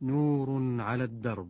نور على الدرب،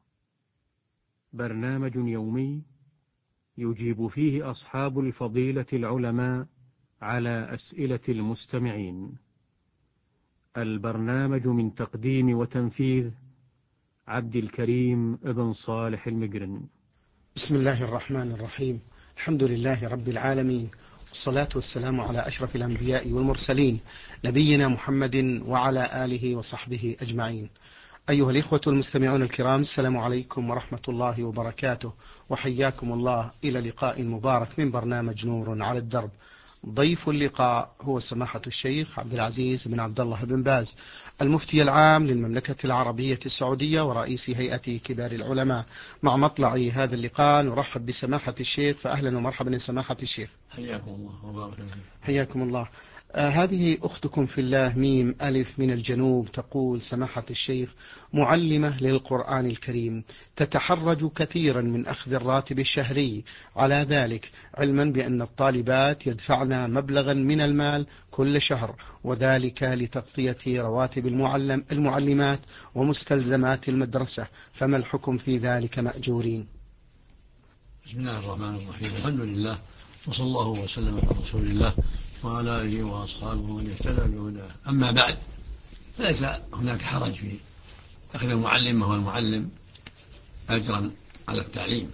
برنامج يومي يجيب فيه أصحاب الفضيلة العلماء على أسئلة المستمعين. البرنامج من تقديم وتنفيذ عبد الكريم ابن صالح المقرن. بسم الله الرحمن الرحيم. الحمد لله رب العالمين، والصلاة والسلام على أشرف الأنبياء والمرسلين، نبينا محمد وعلى آله وصحبه أجمعين. أيها الإخوة المستمعون الكرام، السلام عليكم ورحمة الله وبركاته، وحياكم الله إلى لقاء مبارك من برنامج نور على الدرب. ضيف اللقاء هو سماحة الشيخ عبد العزيز بن عبد الله بن باز، المفتي العام للمملكة العربية السعودية ورئيس هيئة كبار العلماء. مع مطلع هذا اللقاء نرحب بسماحة الشيخ، فأهلا ومرحبا يا سماحة الشيخ. حياكم الله وبارك فيكم. حياكم الله. هذه أختكم في الله ميم ألف من الجنوب تقول: سماحة الشيخ، معلمة للقرآن الكريم، تتحرج كثيرا من أخذ الراتب الشهري على ذلك، علما بأن الطالبات يدفعن مبلغا من المال كل شهر، وذلك لتغطية رواتب المعلمات ومستلزمات المدرسة، فما الحكم في ذلك مأجورين؟ بسم الله الرحمن الرحيم. الحمد لله، وصلى الله وسلم على رسول الله وعلى آله وأصحابه ومن اهتدى بهداه. أما بعد، فليس هناك حرج في أخذ المعلمة والمعلم أجرا على التعليم،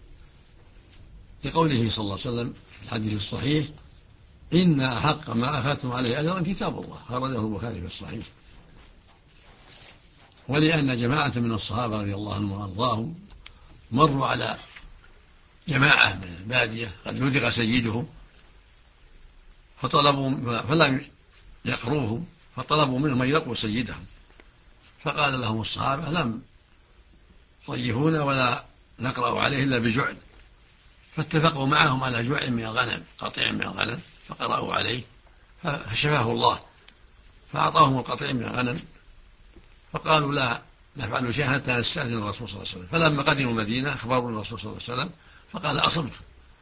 لقوله صلى الله عليه وسلم في الحديث الصحيح: إن أحق ما أخذتم عليه أجرا كتاب الله، خرجه البخاري في الصحيح. ولأن جماعة من الصحابة رضي الله عنهم وأرضاهم مروا على جماعة من البادية قد لدغ سيدهم فلم يقروهم، فطلبوا منهم أن يلقوا سيدهم، فقال لهم الصحابة: لم ضيفونا ولا نقرأ عليه إلا بجعل، فاتفقوا معهم على جوع من الغنم، قطيع من الغنم، فقرأوا عليه فشفاه الله، فأعطاهم القطيع من الغنم، فقالوا: لا نفعل شيئا حتى نستأذن الرسول صلى الله عليه وسلم. فلما قدموا المدينة أخبروا الرسول صلى الله عليه وسلم، فقال: أصبتم،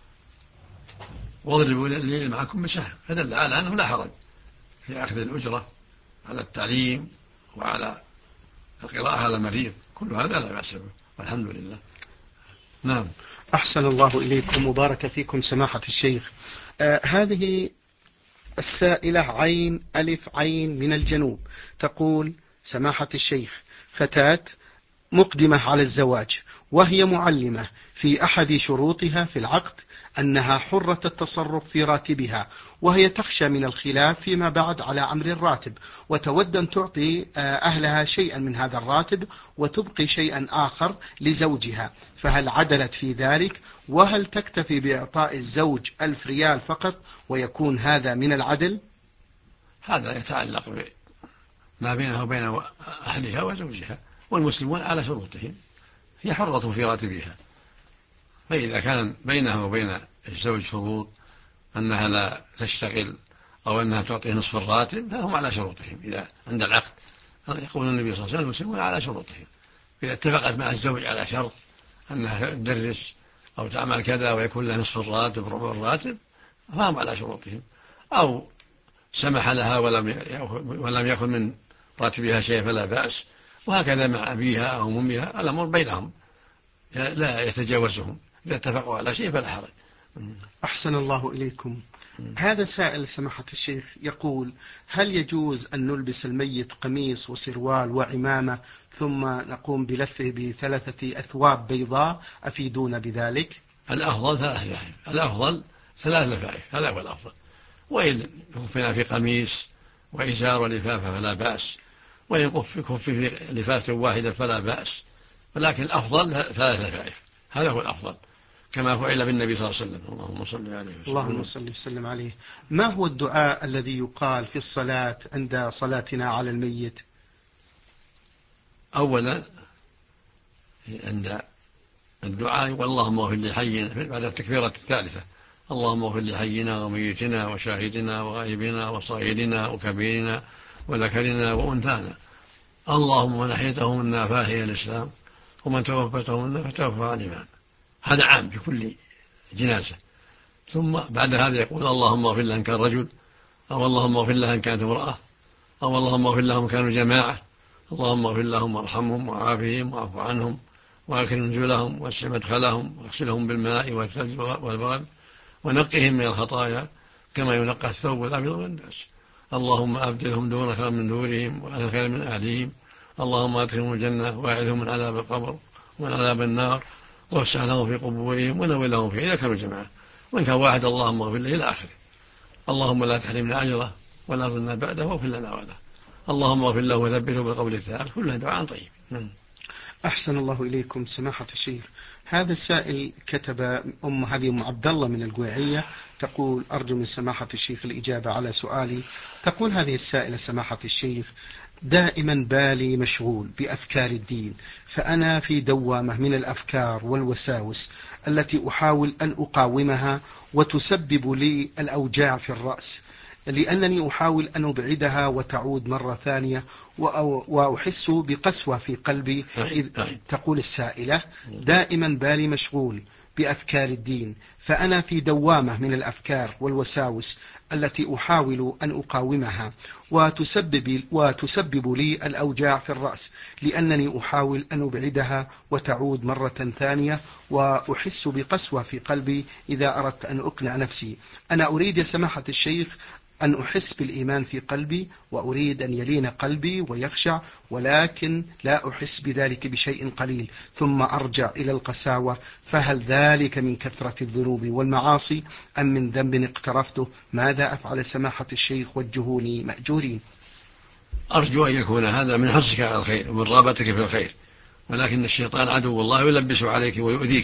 واضربوا لي معكم بسهم، فدل على أنه لا حرج في أخذ الأجرة على التعليم وعلى القراءة على المريض، كل هذا لا بأس به، والحمد لله. نعم. أحسن الله إليكم وبارك فيكم سماحة الشيخ. هذه السائلة عين ألف عين من الجنوب تقول: سماحة الشيخ، فتاة مقدمة على الزواج وهي معلمة، في أحد شروطها في العقد أنها حرة التصرف في راتبها، وهي تخشى من الخلاف فيما بعد على أمر الراتب، وتود أن تعطي أهلها شيئا من هذا الراتب وتبقي شيئا آخر لزوجها، فهل عدلت في ذلك؟ وهل تكتفي بإعطاء الزوج 1000 ريال فقط ويكون هذا من العدل؟ هذا يتعلق بما بينها وبين أهلها وزوجها، والمسلمون على شروطهم، هي حرة في راتبها، فإذا كان بينها وبين الزوج شروط أنها لا تشتغل أو أنها تعطيه نصف الراتب، فهم على شروطهم. إذا عند العقد يقول النبي صلى الله عليه وسلم: المسلمون على شروطهم. إذا اتفقت مع الزوج على شرط أنها تدرس أو تعمل كذا ويكون لها نصف الراتب ربع الراتب، فهم على شروطهم. أو سمح لها ولم يأخذ من راتبها شيء فلا بأس، وهكذا مع أبيها أو أمها، الأمر بينهم لا يتجاوزهم، إذا اتفقوا على شيء فلا حرج. أحسن الله إليكم. هذا سائل سماحة الشيخ يقول: هل يجوز أن نلبس الميت قميص وسروال وعمامة ثم نقوم بلفه بثلاثة أثواب بيضاء؟ أفيدون بذلك. الأفضل ثلاث لفائف، هذا هو الأفضل. وإن كفنا في قميص وإزار ولفافة فلا بأس، وإن كف في لفافة واحدة فلا بأس، ولكن الأفضل ثلاث لفائف، هذا هو الأفضل، كما فعل بالنبي صلى الله عليه وسلم. اللهم صل عليه وسلم. اللهم صل وسلم عليه. ما هو الدعاء الذي يقال في الصلاة عند صلاتنا على الميت؟ أولا عند الدعاء: اللهم اغفر لحينا، بعد التكبيرة الثالثة: اللهم اغفر لحينا وميتنا وشاهدنا وغائبنا وصغيرنا وكبيرنا وذكرنا وأنثانا، اللهم من أحيته منا فأحيا الإسلام، ومن توفته منا فتوفى عن الإيمان. هذا عام في كل جنازة. ثم بعد هذا يقول: اللهم اغفر لها إن كان رجل، أو اللهم اغفر لها إن كانت امرأة، أو اللهم اغفر لهم كانوا جماعة، اللهم اغفر لهم وارحمهم وعافهم واعف عنهم وأكرم نزلهم واسع مدخلهم واغسلهم بالماء والثلج والبرد ونقهم من الخطايا كما ينقى الثوب الأبيض من الدنس. اللهم أبدلهم دون خير من دورهم وأهل خير من أهلهم. اللهم أدخلهم الجنة وأعذهم من عذاب القبر ومن عذاب النار وافسح لهم في قبورهم ونور لهم فيه إذا كانوا جماعة، وإن كان واحد اللهم اغفر له إلى آخره. اللهم لا تحرمنا أجره ولا ظلنا بعده واغفر لنا وله. اللهم اغفر له وثبته بالقول الثابت. كلها دعاء طيب. أحسن الله إليكم سماحة الشيخ. هذا السائل كتب هذه أم عبد الله من القويعية، تقول: أرجو من سماحة الشيخ الإجابة على سؤالي. تقول هذه السائلة: سماحة الشيخ، دائما بالي مشغول بأفكار الدين، فأنا في دوامة من الأفكار والوساوس التي أحاول أن أقاومها وتسبب لي الأوجاع في الرأس، لأنني أحاول أن أبعدها وتعود مرة ثانية وأحس بقسوة في قلبي. تقول السائلة: دائما بالي مشغول بأفكار الدين، فأنا في دوامة من الأفكار والوساوس التي أحاول أن أقاومها وتسبب لي الأوجاع في الرأس، لأنني أحاول أن أبعدها وتعود مرة ثانية وأحس بقسوة في قلبي إذا أردت أن أقنع نفسي. أنا أريد يا سماحة الشيخ أن أحس بالإيمان في قلبي، وأريد أن يلين قلبي ويخشع، ولكن لا أحس بذلك بشيء قليل ثم أرجع إلى القساوة. فهل ذلك من كثرة الذنوب والمعاصي أم من ذنب اقترفته؟ ماذا أفعل سماحة الشيخ؟ وجهوني مأجورين. أرجو أن يكون هذا من حرصك على الخير ومن رغبتك في الخير، ولكن الشيطان عدو الله يلبس عليك ويؤذيك،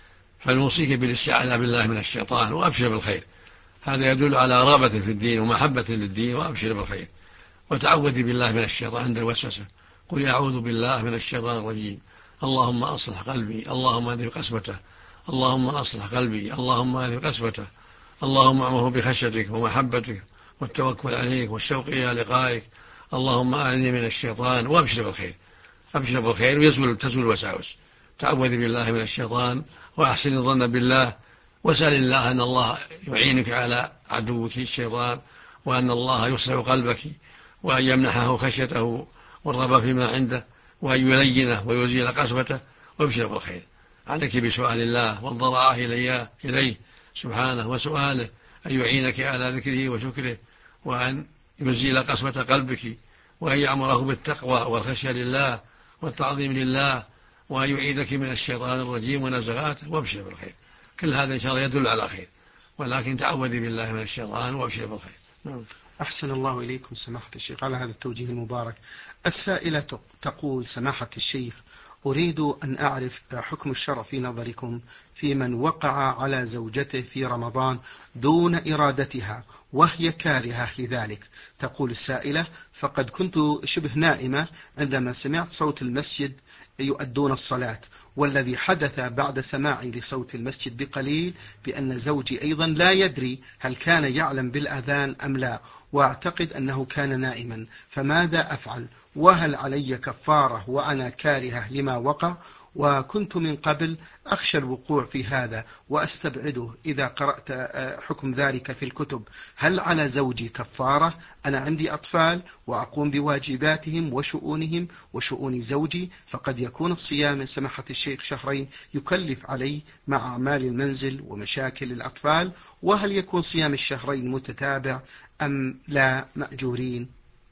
فنوصيك بالاستعاذة بالله من الشيطان وأبشر بالخير. هذا يدل على رغبة في الدين ومحبة للدين، وأبشر بالخير. وتعوذ بالله من الشيطان عند الوسوسة. قل أعوذ بالله من الشيطان الرجيم. اللهم أصلح قلبي، اللهم اذهب قسوته، اللهم أصلح قلبي، اللهم اذهب قسوته، اللهم أعمره بخشيتك ومحبتك والتوكل عليك والشوق إلى لقائك. اللهم أعني من الشيطان، وأبشر بالخير. أبشر بالخير تزول الوساوس. تعوذ بالله من الشيطان وأحسن الظن بالله، واسأل الله أن الله يعينك على عدوك الشيطان، وأن الله يصلح قلبك، وأن يمنحه خشيته والرغبة فيما عنده، وأن يلينه ويزيل قسوته. وابشر بالخير. عليك بسؤال الله والضراعة إليه سبحانه، وسؤاله أن يعينك على ذكره وشكره، وأن يزيل قسوة قلبك، وأن يأمره بالتقوى والخشية لله والتعظيم لله، وأن يعيذك من الشيطان الرجيم ونزغاته. وابشر بالخير. كل هذا إن شاء الله يدل على خير، ولكن تعوذ بالله من الشيطان وابشر بالخير. أحسن الله إليكم سماحة الشيخ على هذا التوجيه المبارك. السائلة تقول: سماحة الشيخ، أريد أن أعرف حكم الشرع في نظركم في من وقع على زوجته في رمضان دون إرادتها وهي كارهة لذلك. تقول السائلة: فقد كنت شبه نائمة عندما سمعت صوت المسجد يؤدون الصلاة، والذي حدث بعد سماعي لصوت المسجد بقليل بأن زوجي أيضا لا يدري هل كان يعلم بالأذان أم لا، وأعتقد أنه كان نائما، فماذا أفعل؟ وهل علي كفارة وأنا كارهة لما وقع؟ وكنت من قبل أخشى الوقوع في هذا وأستبعده إذا قرأت حكم ذلك في الكتب. هل على زوجي كفارة؟ أنا عندي أطفال وأقوم بواجباتهم وشؤونهم وشؤون زوجي، فقد يكون الصيام من سماحة الشيخ شهرين يكلف علي مع أعمال المنزل ومشاكل الأطفال، وهل يكون صيام الشهرين متتابع أم لا؟ مأجورين.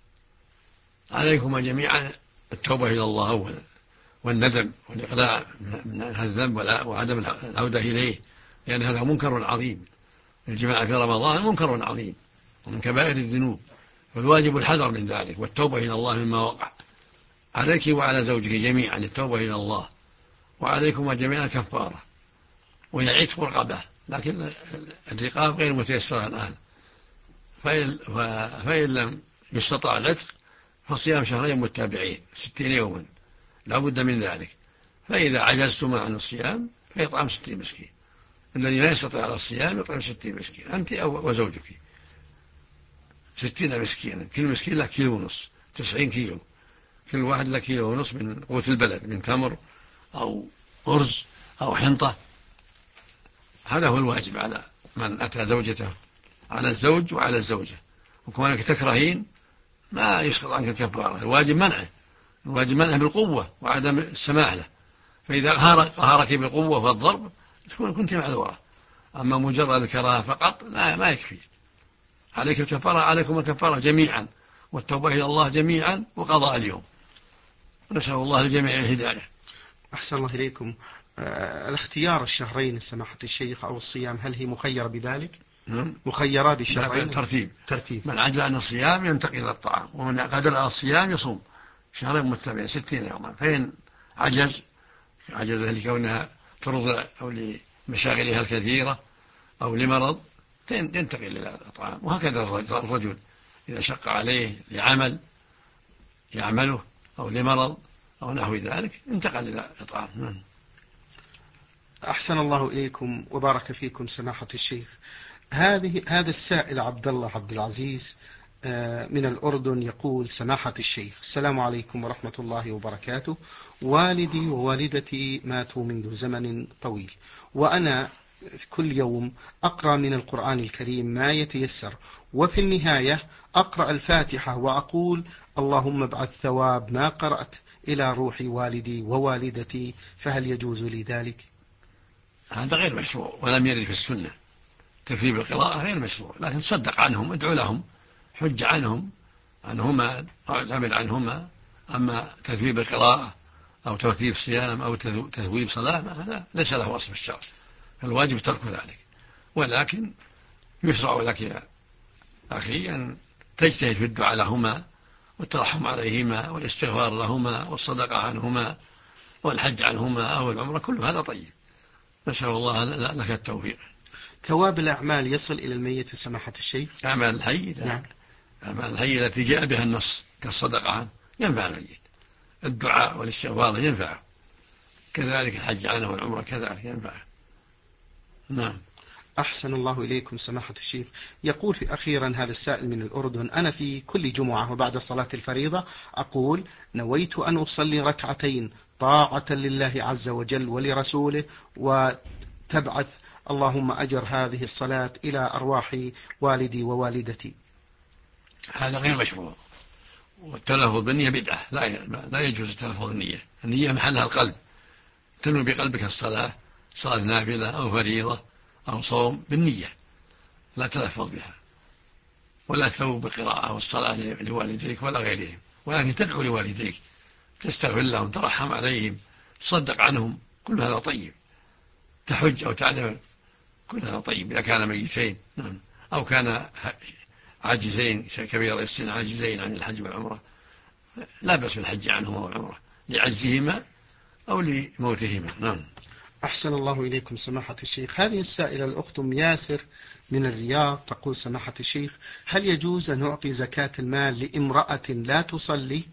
عليكم جميعا التوبة إلى الله أولا، والندم والإقلاع من هذا الذنب وعدم العودة إليه، لأن هذا منكر عظيم. الجماع في رمضان منكر عظيم ومن كبائر الذنوب، والواجب الحذر من ذلك والتوبة إلى الله مما وقع. عليك وعلى زوجك جميعا التوبة إلى الله، وعليكم جميعا كفارة، وهي عتق رقبة، لكن الرقاب غير متيسرة الآن. فإن لم يستطع العتق فصيام شهرين متابعين 60 يوما لا بد من ذلك. فإذا عجزتم عن الصيام فيطعم 60 مسكين. الذي لا يستطيع على الصيام يطعم 60 مسكين، أنت وزوجك 60 مسكينا، كل مسكين له كيلو ونص، 90 كيلو، كل واحد له كيلو ونص من قوت البلد، من تمر أو أرز أو حنطة. هذا هو الواجب على من أتى زوجته، على الزوج وعلى الزوجة. وكونك تكرهين ما يسقط عنك الكفارة، الواجب منعه، الواجب منعه بالقوة وعدم السماح له، فإذا قهرك بالقوة والضرب كنت معذورة. أما مجرد الكراهة فقط ما يكفي. عليك الكفارة، عليكم الكفارة جميعا والتوبة إلى الله جميعا وقضاء اليوم. نسأل الله للجميع الهداية. أحسن الله إليكم. الاختيار الشهرين سماحة الشيخ أو الصيام، هل هي مخيرة بذلك؟ مخيرة بالشهرين؟ ترتيب. من عجز عن الصيام ينتقل إلى الطعام، ومن قدر على الصيام يصوم شهرين متبعين 60 يوما. فإن عجز لكونها ترضع أو لمشاغلها الكثيرة أو لمرض ينتقل إلى الطعام. وهكذا الرجل إذا شق عليه لعمل يعمله أو لمرض أو نحو ذلك انتقل إلى الطعام. أحسن الله إليكم وبارك فيكم سماحة الشيخ. هذا السائل عبد الله عبد العزيز من الأردن يقول: سماحة الشيخ، السلام عليكم ورحمة الله وبركاته. والدي ووالدتي ماتوا منذ زمن طويل، وأنا كل يوم أقرأ من القرآن الكريم ما يتيسر، وفي النهاية أقرأ الفاتحة وأقول: اللهم ابعث ثواب ما قرأت إلى روح والدي ووالدتي، فهل يجوز لي ذلك؟ هذا غير مشروع ولم يرد في السنة. تثويب القراءة غير مشروع، لكن صدق عنهم، ادعو لهم، حج عنهما اعتمد عنهما. أما تثويب القراءة أو ترتيب صيام أو تثويب صلاة هذا ليس له أصل في الشرع، فالواجب ترك ذلك. ولكن يشرع لك يا أخي أن تجتهد في الدعاء لهما والترحم عليهما والاستغفار لهما والصدقة عنهما والحج عنهما أو العمرة، كل هذا طيب. نسأل الله لك التوفيق. ثواب الأعمال يصل إلى الميت سماحة الشيخ؟ أعمال الحي، نعم. أعمال الحي التي جاء بها النص كالصدقة عنه ينفع الميت، الدعاء والاستغفار ينفع، كذلك الحج عنه والعمرة كذلك ينفع. نعم. أحسن الله إليكم سماحة الشيخ. يقول في أخيرا هذا السائل من الأردن: أنا في كل جمعة وبعد صلاة الفريضة أقول: نويت أن أصلي ركعتين طاعة لله عز وجل ولرسوله، وتبعث اللهم أجر هذه الصلاة إلى أرواح والدي ووالدتي. هذا غير مشروع، والتلفظ بالنية بدعة، لا يجوز التلفظ بالنية. النية محلها القلب، تنوي بقلبك الصلاة، صلاة نافلة أو فريضة أو صوم بالنية، لا تلفظ بها، ولا تثوب بالقراءة والصلاة لوالديك ولا غيرهم، ولكن تدعو لوالديك، تستغفر لهم، ترحم عليهم، تصدق عنهم، كل هذا طيب. تحج أو تعتمر، كل هذا طيب إذا كان ميتين. نعم. أو كان عاجزين كبير السن عاجزين عن الحج والعمرة، لا بأس بالحج عنهما والعمرة لعجزهما أو لموتهما. نعم. أحسن الله إليكم سماحة الشيخ. هذه السائلة الأخت ياسر من الرياض تقول: سماحة الشيخ، هل يجوز أن نعطي زكاة المال لامرأة لا تصلي؟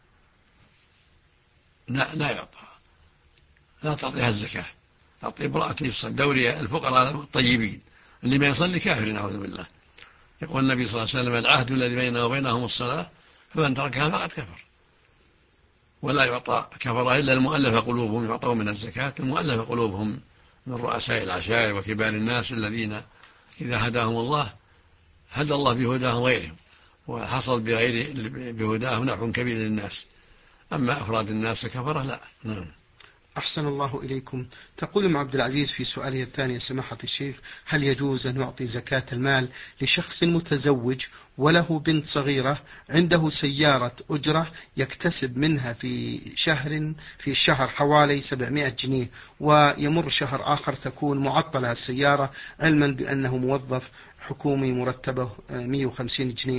لا يعطى، لا تعطيها الزكاة. تعطي امرأة تصلي، دوري الفقراء الطيبين، اللي ما يصلي كافر نعوذ بالله. يقول النبي صلى الله عليه وسلم: العهد الذي بيننا وبينهم الصلاة، فمن تركها فقد كفر. ولا يعطى كفر إلا المؤلف قلوبهم، يعطون من الزكاة المؤلف قلوبهم من رؤساء العشائر وكبار الناس الذين إذا هداهم الله هدى الله بهداهم غيرهم، وحصل بهداهم نفع كبير للناس. أما أفراد الناس كفرة لا. نعم. أحسن الله إليكم. تقول أم عبد العزيز في سؤالها الثاني: سماحة الشيخ، هل يجوز أن نعطي زكاة المال لشخص متزوج وله بنت صغيرة عنده سيارة أجرة يكتسب منها في الشهر حوالي 700 جنيه، ويمر شهر آخر تكون معطلة السيارة، علما بأنه موظف حكومي مرتبه 150 جنيه؟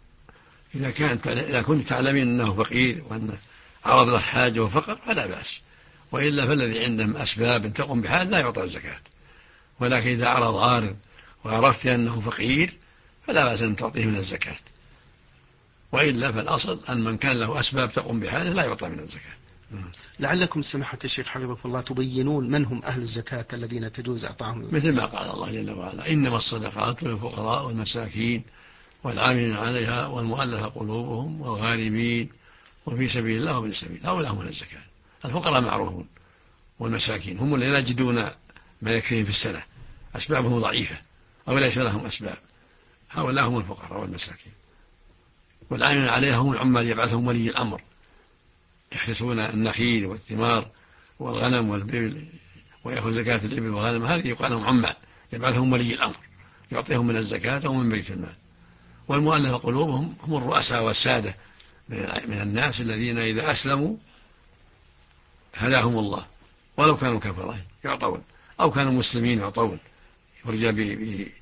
إذا كنت تعلمين أنه فقير وأنه عرض له حاجة وفقر فلا بأس، وإلا فالذي عندهم أسباب تقوم بحال لا يعطى الزكاة. ولكن إذا عرض عارض وعرفت أنه فقير فلا بأس أن تعطيه من الزكاة، وإلا فالأصل أن من كان له أسباب تقوم بحاله لا يعطى من الزكاة. لعلكم سماحة الشيخ حفظكم الله تبينون من هم أهل الزكاة الذين تجوز إعطاهم، مثل ما قال الله جل وعلا: إنما الصدقات للفقراء والمساكين والعاملين عليها والمؤلفة قلوبهم والغارمين وفي سبيل الله وابن السبيل، هؤلاء هم الزكاة. الفقراء معروفون، والمساكين هم الذين لا يجدون ما يكفيهم في السنة، أسبابهم ضعيفة أو ليس لهم أسباب، هؤلاء هم الفقراء والمساكين. والعاملين عليها هم العمال يبعثهم ولي الأمر يخلصون النخيل والثمار والغنم والبل ويأخذ زكاة الإبل والغنم، هذه يقال لهم عمال، يبعثهم ولي الأمر يعطيهم من الزكاة أو من بيت المال. والمؤلف قلوبهم هم الرؤساء والسادة من الناس الذين إذا أسلموا هداهم الله، ولو كانوا كفرة يعطون أو كانوا مسلمين يعطون، يرجى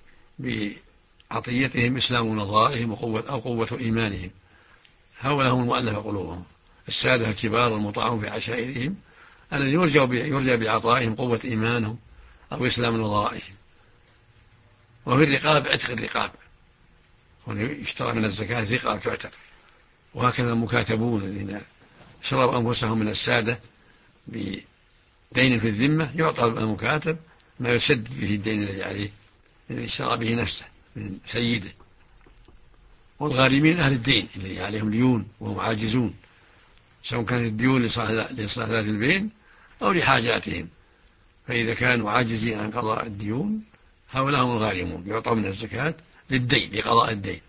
بعطيتهم إسلام نظائهم أو قوة إيمانهم. هؤلاء هم المؤلف قلوبهم، السادة الكبار المطاعون في عشائرهم الذي يرجى بعطائهم قوة إيمانهم أو إسلام نظائهم. وفي الرقاب عتق الرقاب، يشترى من الزكاة رقاب تعتق. وهكذا المكاتبون الذين شروا أنفسهم من السادة بدين في الذمة يعطى المكاتب ما يسدد به الدين الذي عليه الذي اشترى به نفسه من سيده. والغارمين أهل الدين الذي عليهم ديون وهم عاجزون، سواء كانت الديون لإصلاح ذات البين أو لحاجاتهم، فإذا كانوا عاجزين عن قضاء الديون هؤلاء هم الغارمون، يعطوا من الزكاة للدين لقضاء الدين.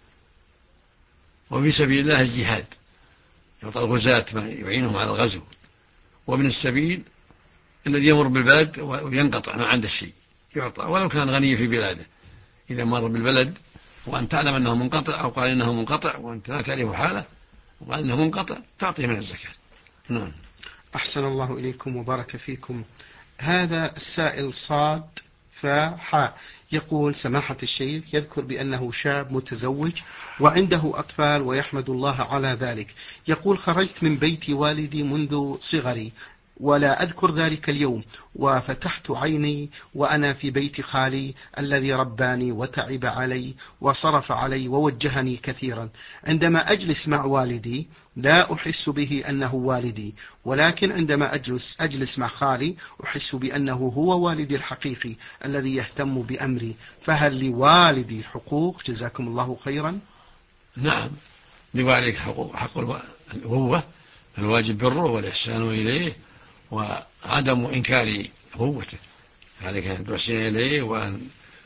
وفي سبيل الله الجهاد، يعطى الغزاة ما يعينهم على الغزو. ومن السبيل الذي يمر بالبلد وينقطع ما عنده شيء يعطى ولو كان غني في بلاده، إذا مر بالبلد وأن تعلم أنه منقطع أو قال إنه منقطع وأنت لا تعرف حاله وقال إنه منقطع تعطيه من الزكاة. نعم. أحسن الله إليكم وبارك فيكم. هذا السائل صاد فحاء يقول: سماحة الشيخ، يذكر بأنه شاب متزوج وعنده أطفال ويحمد الله على ذلك. يقول: خرجت من بيت والدي منذ صغري ولا أذكر ذلك اليوم، وفتحت عيني وأنا في بيت خالي الذي رباني وتعب علي وصرف علي ووجهني كثيرا. عندما أجلس مع والدي لا أحس به أنه والدي، ولكن عندما أجلس مع خالي أحس بأنه هو والدي الحقيقي الذي يهتم بأمري. فهل لوالدي حقوق؟ جزاكم الله خيرا. نعم، لوالدك حق الأبوة، الواجب بره والإحسان إليه وعدم إنكار أبوته، عليك أن تحسن إليه وأن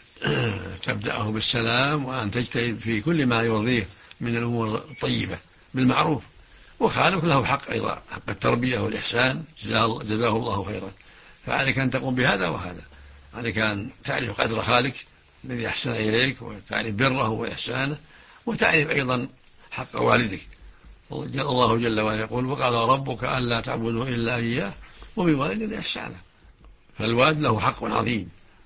تبدأه بالسلام وأن تجتهد في كل ما يرضيه من الأمور الطيبة بالمعروف. وخالك له حق أيضا، حق التربية والإحسان، جزاه الله خيرا. فعليك أن تقوم بهذا وهذا، عليك أن تعرف قدر خالك الذي أحسن إليك وتعرف بره وإحسانه، وتعرف أيضا حق والدك. الله جل وعلا يقول: وقضى ربك ألا تعبدوا إلا إياه وبالوالدين إحسانا. فالوالد له حق عظيم،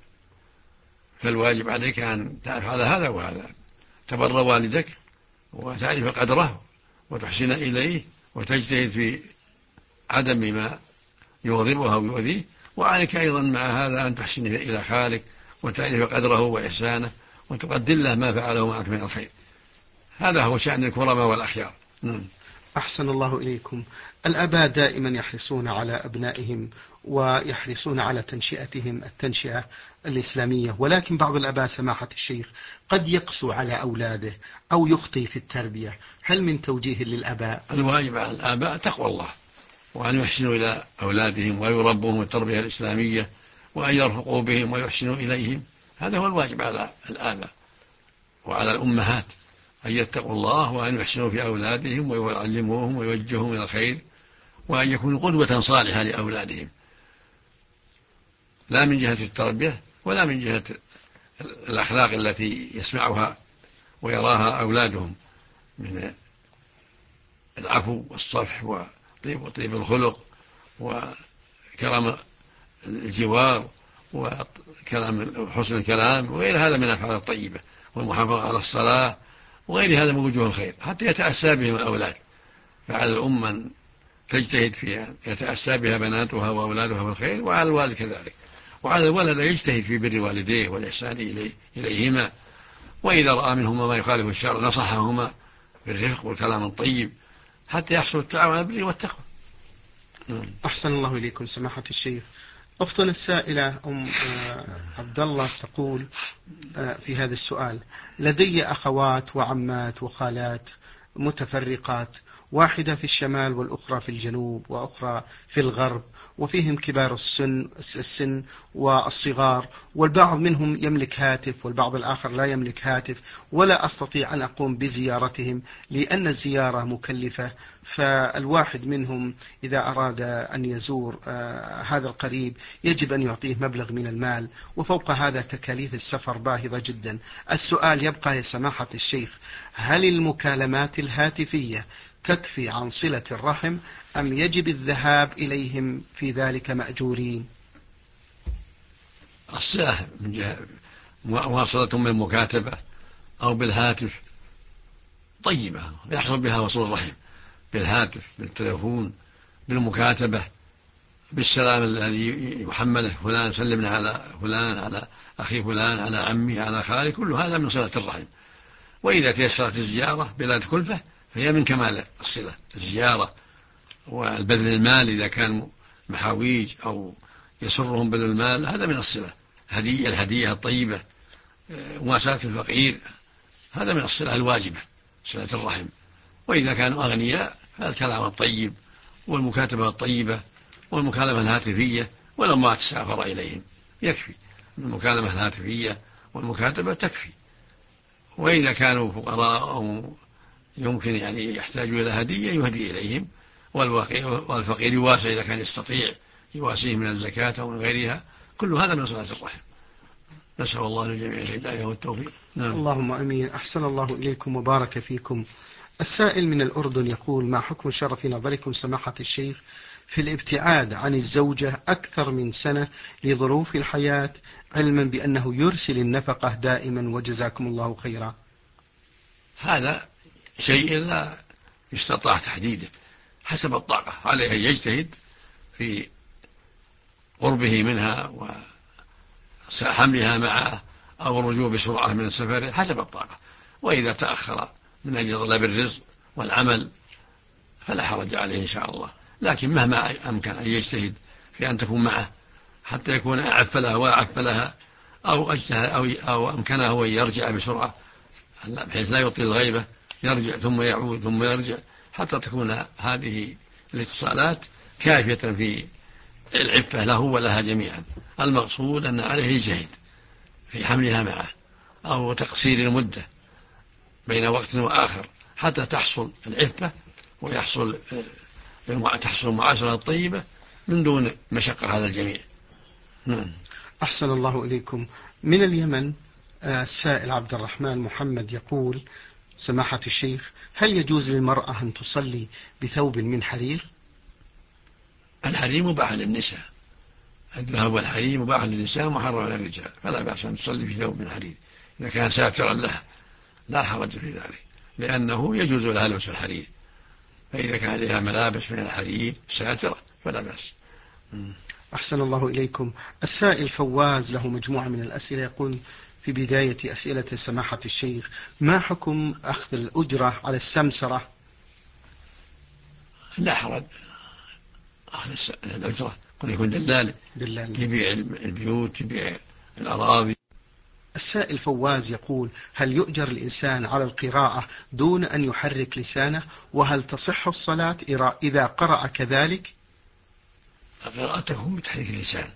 فالواجب عليك أن تعرف على هذا وهذا، تبر والدك وتعرف قدره وتحسن إليه وتجتهد في عدم ما يغضبه أو يؤذيه. وعليك أيضا مع هذا أن تحسن إلى خالك وتعرف قدره وإحسانه وتقدم له ما فعله معك من الخير. هذا هو شأن الكرماء والأخيار. أحسن الله إليكم. الآباء دائما يحرصون على أبنائهم ويحرصون على تنشئتهم التنشئة الإسلامية، ولكن بعض الآباء سماحة الشيخ قد يقسو على أولاده أو يخطي في التربية. هل من توجيه للآباء؟ الواجب على الآباء تقوى الله، وأن يحسنوا إلى أولادهم ويربوهم التربية الإسلامية وأن يرفقوا بهم ويحسنوا إليهم. هذا هو الواجب على الآباء وعلى الأمهات، أن يتقوا الله وأن يحسنوا في أولادهم ويعلموهم ويوجههم إلى الخير، وأن يكونوا قدوة صالحة لأولادهم، لا من جهة التربية ولا من جهة الأخلاق التي يسمعها ويراها أولادهم من العفو والصفح وطيب الخلق وكرم الجوار وكلام حسن الكلام وغير هذا من الأفعال الطيبة، والمحافظة على الصلاة وغير هذا من وجوه الخير، حتى يتأسى بهم الأولاد. فعلى الأم أن تجتهد فيها يتأسى بها بناتها وأولادها بالخير، وعلى الوالد كذلك. وعلى الولد يجتهد في بر والديه والإحسان إليهما، وإذا رأى منهما ما يخالف الشرع نصحهما بالرفق والكلام الطيب حتى يحصل التعاون على البر والتقوى. أحسن الله إليكم سماحة الشيخ. أختنا السائلة عبد الله تقول في هذا السؤال: لدي أخوات وعمات وخالات متفرقات، واحدة في الشمال والأخرى في الجنوب وأخرى في الغرب، وفيهم كبار السن والصغار، والبعض منهم يملك هاتف والبعض الآخر لا يملك هاتف، ولا أستطيع أن أقوم بزيارتهم لأن الزيارة مكلفة. فالواحد منهم إذا أراد أن يزور هذا القريب يجب أن يعطيه مبلغ من المال، وفوق هذا تكاليف السفر باهظة جدا. السؤال يبقى يا سماحة الشيخ: هل المكالمات الهاتفية تكفي عن صلة الرحم أم يجب الذهاب إليهم في ذلك مأجورين؟ الصلة من جهة مواصلة بالمكاتبة أو بالهاتف طيبة يحصل بها وصول الرحم، بالهاتف، بالتلفون، بالمكاتبة، بالسلام الذي يحمله فلان سلمنا على فلان، على أخي فلان، على عمي، على خالي، كل هذا من صلة الرحم. وإذا تيسرت الزيارة بلا كلفة فهي من كمال الصلة، الزيارة والبذل المال إذا كان محاويج أو يسرهم بذل المال، هذا من الصلة. الهدية الطيبة، مواساة الفقير، هذا من الصلة الواجبة، صلة الرحم. وإذا كانوا أغنياء فالكلام الطيب والمكاتبة الطيبة والمكالمة الهاتفية ولو ما تسافر إليهم يكفي، المكالمة الهاتفية والمكاتبة تكفي. وإذا كانوا فقراء أو يمكن يحتاجوا إلى هدية يهدي إليهم، والفقير يواسي إذا كان يستطيع يواسيه من الزكاة أو من غيرها، كل هذا من صلة الرحم. نسأل الله للجميع الهداية والتوفيق. نعم. اللهم أمين. أحسن الله إليكم وبارك فيكم. السائل من الأردن يقول: ما حكم الشرع في نظركم سماحة الشيخ في الابتعاد عن الزوجة أكثر من سنة لظروف الحياة، علما بأنه يرسل النفقة دائما وجزاكم الله خيرا؟ هذا شيء لا يستطاع تحديده، حسب الطاقة، عليه أن يجتهد في قربه منها وحملها معه أو الرجوع بسرعة من السفر حسب الطاقة. وإذا تأخر من أجل طلب الرزق والعمل فلا حرج عليه إن شاء الله، لكن مهما أمكن أن يجتهد في أن تكون معه حتى يكون أعف لها وأعف لها، أو أمكنه أن يرجع بسرعة بحيث لا يطيل الغيبة، يرجع ثم يعود ثم يرجع حتى تكون هذه الاتصالات كافية في العفة له ولها جميعا. المقصود أن عليه يجتهد في حملها معه أو تقصير المدة بين وقت وآخر حتى تحصل العفة ويحصل تحصل المعاشرة الطيبة من دون مشقة هذا الجميع. نعم. أحسن الله إليكم. من اليمن السائل عبد الرحمن محمد يقول: سماحة الشيخ، هل يجوز للمرأة أن تصلي بثوب من حرير؟ الحرير مباح للنساء، الذهب والحرير مباح للنساء محرم على الرجال، فلا بأس أن تصلي في ثوب من حرير إذا كان ساترا لها، لا حرج في ذلك، لأنه يجوز لها لبس الحرير، فإذا كان لها ملابس من الحرير ساترة فلا بأس. أحسن الله إليكم. السائل فواز له مجموعة من الأسئلة، يقول في بداية أسئلة سماحة الشيخ: ما حكم أخذ الأجرة على السمسرة؟ لا حرج، أخذ الأجرة قد يكون دلال يبيع البيوت، يبيع الأراضي. السائل فواز يقول: هل يؤجر الإنسان على القراءة دون أن يحرك لسانه؟ وهل تصح الصلاة إذا قرأ كذلك؟ قراءته بتحريك اللسان،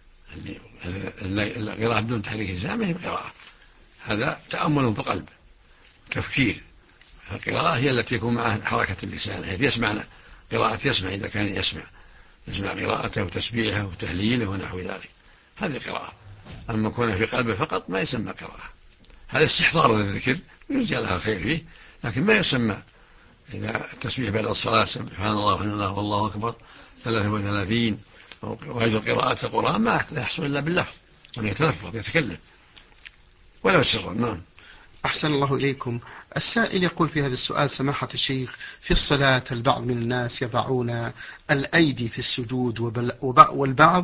القراءة بدون تحريك اللسان ما هي قراءة، هذا تأمل في القلب، تفكير. القراءة هي التي يكون معها حركة اللسان، حيث يسمع قراءة، يسمع إذا كان يسمع قراءته وتسبيحه وتهليله ونحو ذلك، هذه قراءة. أما يكون في قلبه فقط ما يسمى قراءة، هذا استحضار للذكر ويجزي لها خير فيه، لكن ما يسمى إذا التسبيح بعد الصلاة سبحان الله والحمد لله والله أكبر 33 ويجر قراءة القرآن ما يحصل إلا باللفظ، وأن يتلفظ يتكلم ولا سرا. نعم. أحسن الله إليكم. السائل يقول في هذا السؤال: سماحة الشيخ، في الصلاة البعض من الناس يضعون الأيدي في السجود، والبعض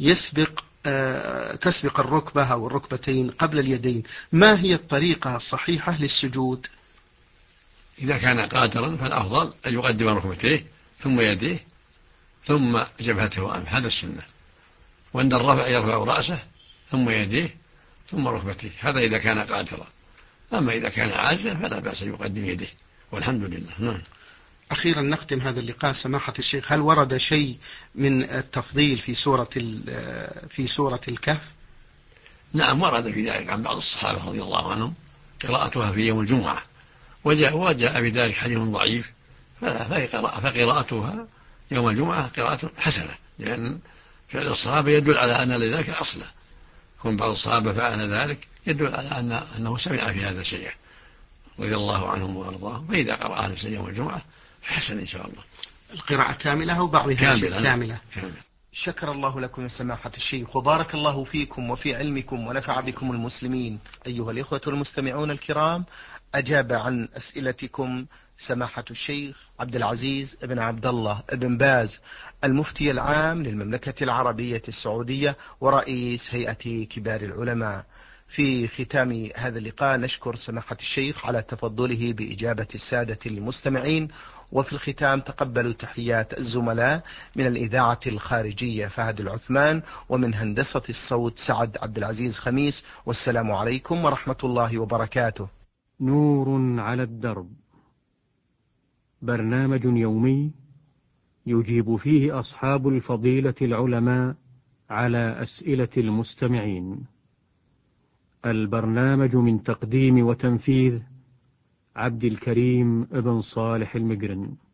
تسبق الركبة أو الركبتين قبل اليدين، ما هي الطريقة الصحيحة للسجود؟ إذا كان قادرا فالأفضل أن يقدم ركبتيه ثم يديه ثم جبهته وأنفه، هذا السنة. وعند الرفع يرفع رأسه ثم يديه ثم ركبتيه، هذا إذا كان قادرا. أما إذا كان عاجزا فلا بأس أن يقدم يديه، والحمد لله. نعم. أخيرا نختم هذا اللقاء سماحة الشيخ، هل ورد شيء من التفضيل في سورة الكهف؟ نعم ورد في ذلك عن بعض الصحابة رضي الله عنهم قراءتها في يوم الجمعة، وجاء بذلك حديث ضعيف، فقراءتها يوم الجمعة قراءة حسنة، لأن فعل الصحابة يدل على أن لذلك أصلا، كون بعض الصحابة فعل ذلك يدل على أنه سمع في هذا الشيء رضي الله عنهم وأرضاهم، فإذا قرأها الإنسان يوم الجمعة فحسن إن شاء الله. القراءة كاملة أو بعضها كاملة. كاملة. شكر الله لكم يا سماحة الشيخ، وبارك الله فيكم وفي علمكم ونفع بكم المسلمين. أيها الإخوة المستمعون الكرام، أجاب عن أسئلتكم سماحة الشيخ عبد العزيز بن عبد الله بن باز، المفتي العام للمملكة العربية السعودية ورئيس هيئة كبار العلماء. في ختام هذا اللقاء نشكر سماحة الشيخ على تفضله بإجابة السادة المستمعين، وفي الختام تقبلوا تحيات الزملاء من الإذاعة الخارجية فهد العثمان، ومن هندسة الصوت سعد عبد العزيز خميس، والسلام عليكم ورحمة الله وبركاته. نور على الدرب، برنامج يومي يجيب فيه أصحاب الفضيلة العلماء على أسئلة المستمعين. البرنامج من تقديم وتنفيذ عبد الكريم ابن صالح المقرن.